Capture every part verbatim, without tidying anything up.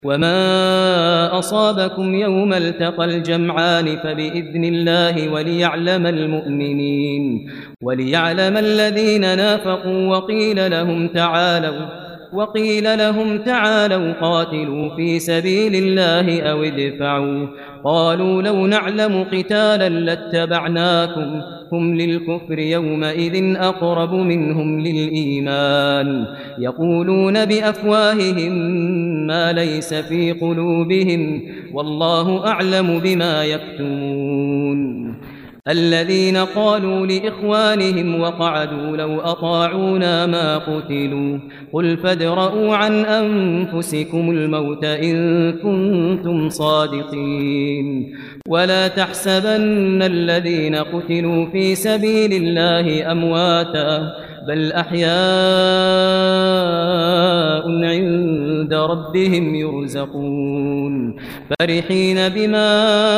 وما أصابكم يوم التقى الجمعان فبإذن الله وليعلم المؤمنين وليعلم الذين نافقوا وقيل لهم تعالوا وقيل لهم تعالوا قاتلوا في سبيل الله أو ادفعوا قالوا لو نعلم قتالا لاتبعناكم هم للكفر يومئذ أقرب منهم للإيمان يقولون بأفواههم ما ليس في قلوبهم والله أعلم بما يكتمون الذين قالوا لإخوانهم وقعدوا لو أطاعونا ما قتلوا قل فادرءوا عن أنفسكم الموت إن كنتم صادقين ولا تحسبن الذين قتلوا في سبيل الله أمواتا بل أحياء عند ربهم يرزقون فرحين بما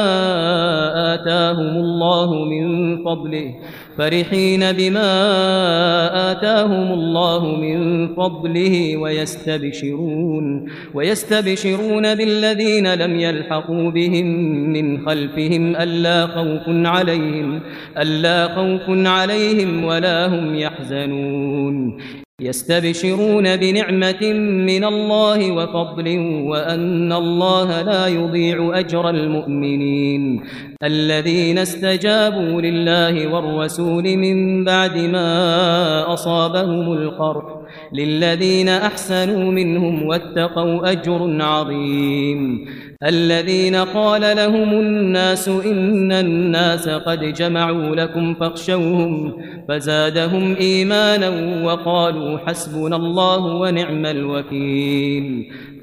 آتاهم الله من فضله فرحين بما آتاهم الله من فضله ويستبشرون ويستبشرون بالذين لم يلحقوا بهم من خلفهم ألا خوف عليهم ألا خوف عليهم ولا هم يحزنون يستبشرون بنعمة من الله وفضل وأن الله لا يضيع أجر المؤمنين الذين استجابوا لله والرسول من بعد ما أصابهم القرح للذين أحسنوا منهم واتقوا أجر عظيم الذين قال لهم الناس إن الناس قد جمعوا لكم فاخشوهم فزادهم إيمانا وقالوا حسبنا الله ونعم الوكيل